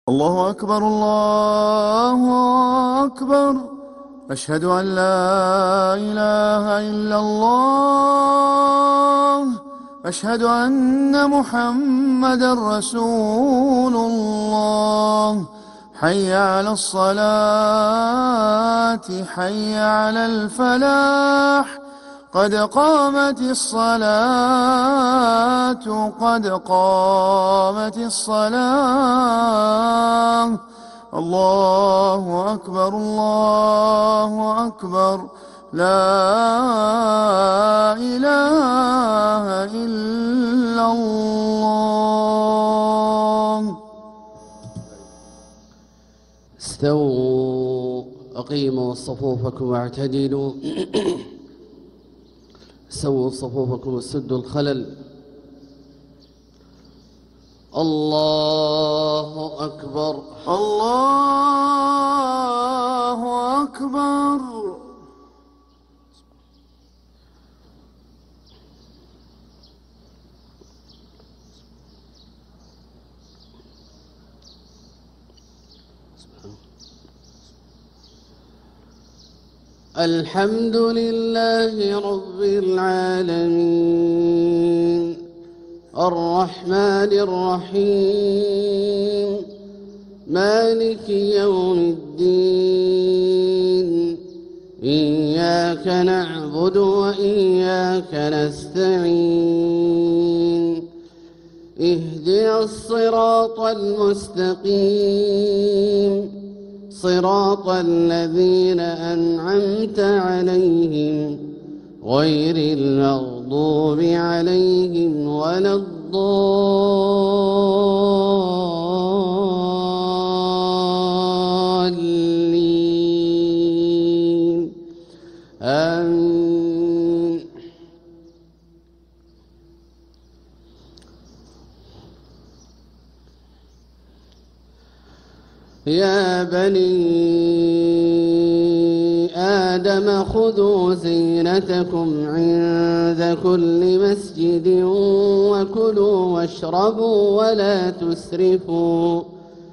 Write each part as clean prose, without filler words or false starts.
الله أكبر الله أكبر. أشهد أن لا إله إلا الله. أشهد أن محمدا رسول الله. حي على الصلاة حي على الفلاح. قد قامت الصلاة قد قامت الصلاة. الله أكبر الله أكبر. لا إله إلا الله. استووا أقيموا صفوفكم واعتدلوا. سووا صفوفكم وسدوا الخلل. الله أكبر الله أكبر. الحمد لله رب العالمين الرحمن الرحيم مالك يوم الدين. إياك نعبد وإياك نستعين. اهدنا الصراط المستقيم صراط الذين أنعمت عليهم غير المغضوب عليهم ولا الضالين. آمين. يا بني آدم خذوا زينتكم عند كل مسجد وكلوا واشربوا ولا تسرفوا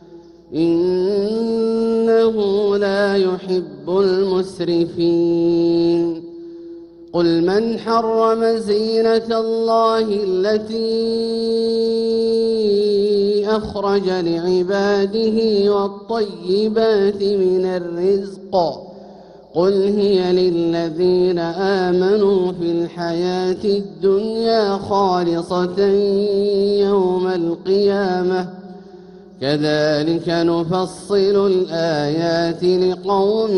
إنه لا يحب المسرفين. قل من حرم زينة الله التي أخرج لعباده والطيبات من الرزق قل هي للذين آمنوا في الحياة الدنيا خالصة يوم القيامة كذلك نفصل الآيات لقوم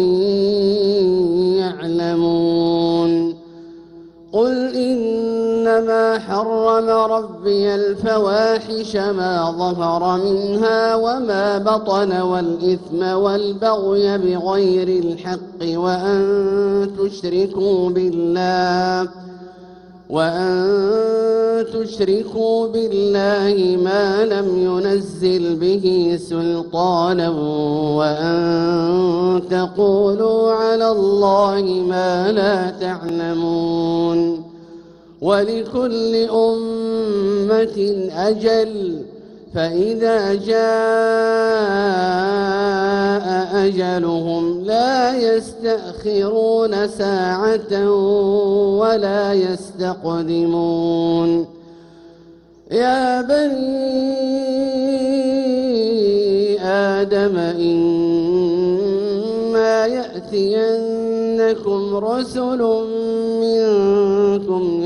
يعلمون. قل إنما حرم ربي الفواحش ما ظهر منها وما بطن والإثم والبغي بغير الحق وأن تشركوا بالله ما لم ينزل به سلطانا وأن تقولوا على الله ما لا تعلمون. ولكل أمة أجل فإذا جاء أجلهم لا يستأخرون ساعة ولا يستقدمون. يا بني آدم إما يأتينكم رسل منكم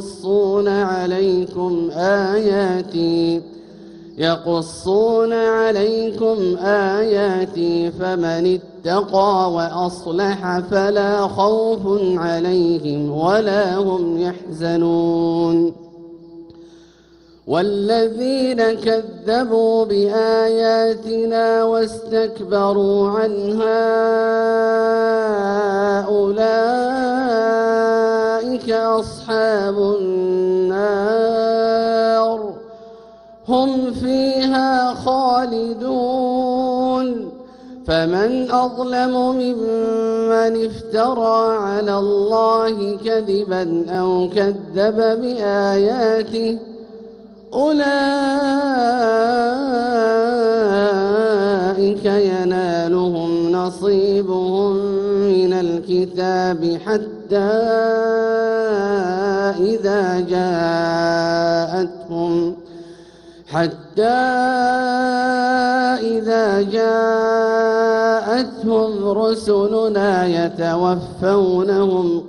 يقصون عليكم آياتي فمن اتقى وأصلح فلا خوف عليهم ولا هم يحزنون. والذين كذبوا بآياتنا واستكبروا عنها أولئك أصحاب النار هم فيها خالدون. فمن أظلم ممن افترى على الله كذبا أو كذب بآياته أولئك أولئك ينالهم نصيبهم من الكتاب حتى إذا جاءتهم رسلنا يتوفونهم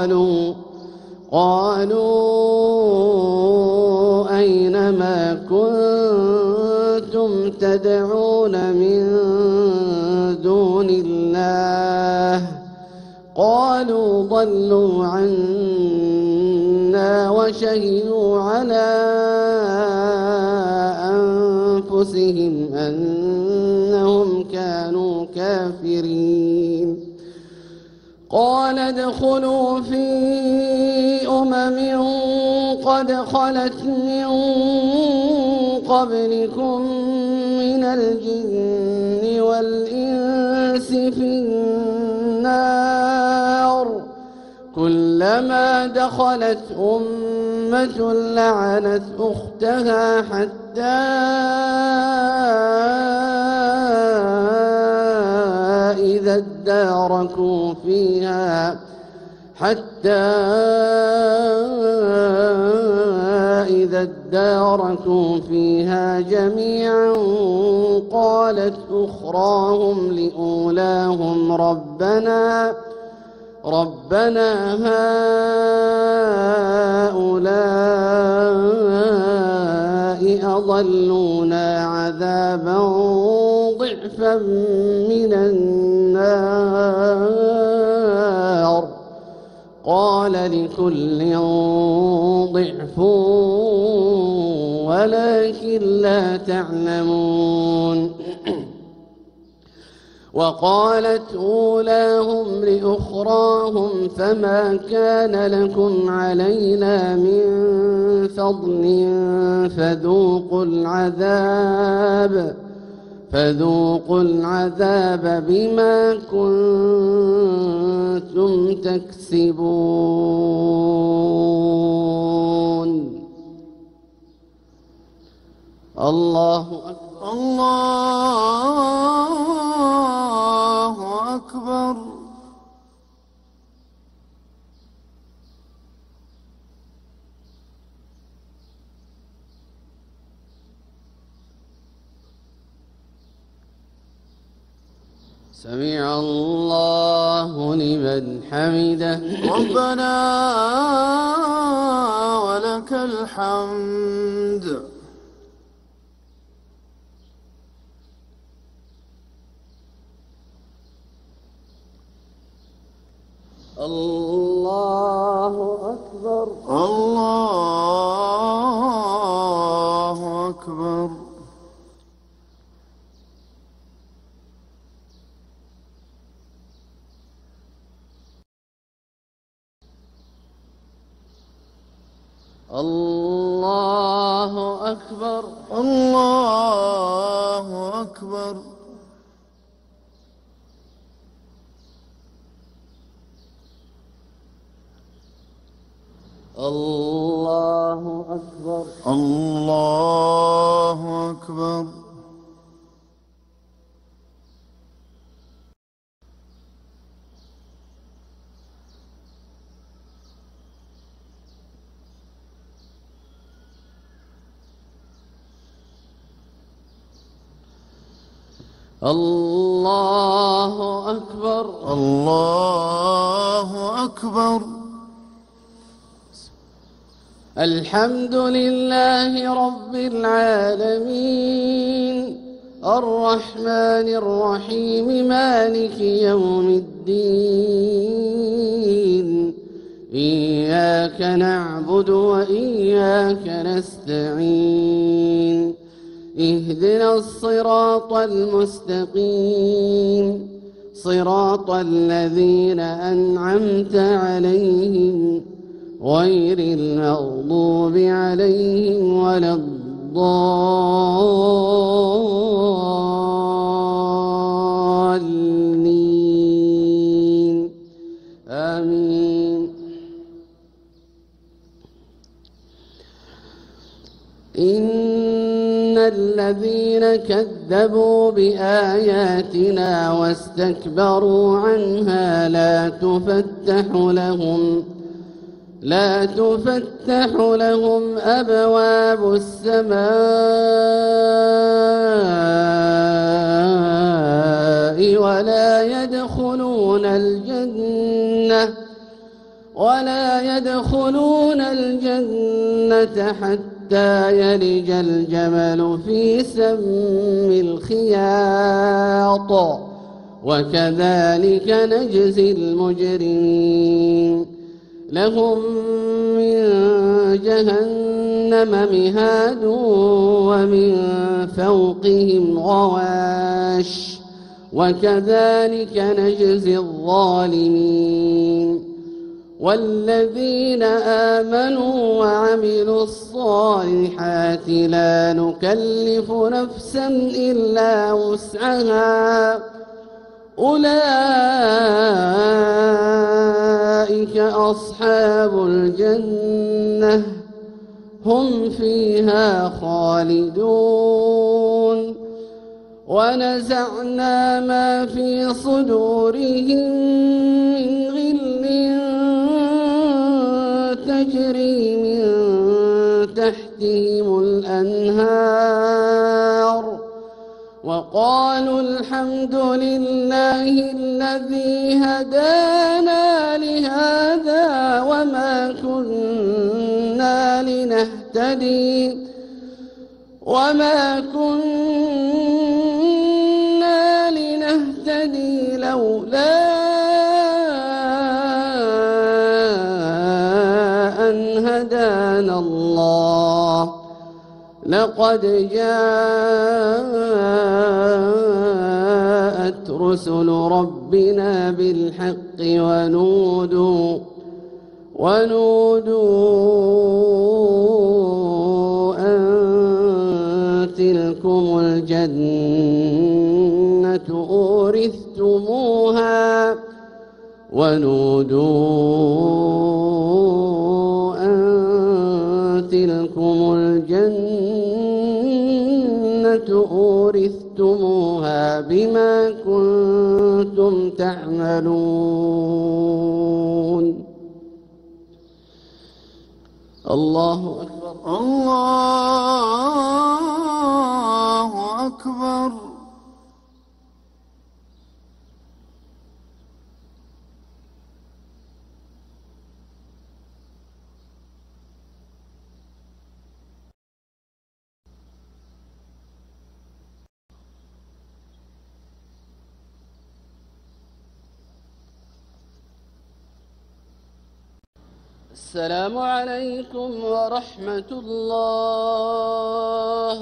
قالوا أين ما كنتم تدعون من دون الله قالوا ضلوا عنا وشهدوا على أنفسهم أنهم كانوا كافرين. قال ادخلوا في قد خلت من قبلكم من الجن والإنس في النار كلما دخلت أمة لعنت أختها حتى إذا اداركوا فيها جميعا قالت أخراهم لأولاهم ربنا هؤلاء أضلونا عذابا ضعفا من النار قال لكل ضعف ولكن لا تعلمون. وقالت أولاهم لأخراهم فما كان لكم علينا من فضل فذوقوا العذاب بما كنتم تكسبون. الله أكبر. الله أكبر. سمع الله لمن حمده. ربنا ولك الحمد. الله أكبر. الله أكبر. الله أكبر. الله أكبر. الله أكبر. الله أكبر. الله أكبر. الله أكبر. الحمد لله رب العالمين الرحمن الرحيم مالك يوم الدين إياك نعبد وإياك نستعين اهدنا الصراط المستقيم صراط الذين أنعمت عليهم غير المغضوب عليهم ولا الضالين آمين. إن الذين كذبوا بآياتنا واستكبروا عنها لا تفتح لهم أبواب السماء ولا يدخلون الجنة حتى يلج الجمل في سم الخياط وكذلك نجزي المجرمين لهم من جهنم مهاد ومن فوقهم غواش وكذلك نجزي الظالمين والذين آمنوا وعملوا الصالحات لا نكلف نفسا إلا وسعها أولئك أصحاب الجنة هم فيها خالدون ونزعنا ما في صدورهم من غل تجري من تحتهم الأنهار وقالوا الحمد لله الذي هدانا لهذا وما كنا لنهتدي لولا أن هدانا الله لقد جاءت رسل ربنا بالحق ونودوا أن تلكم الجنة أورثتموها بما كنتم تعملون الله أكبر الله أكبر السلام عليكم ورحمة الله.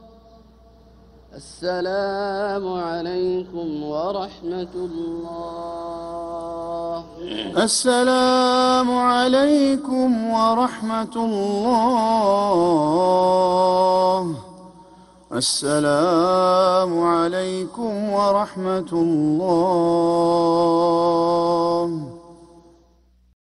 السلام عليكم ورحمة الله. السلام عليكم ورحمة الله. السلام عليكم ورحمة الله.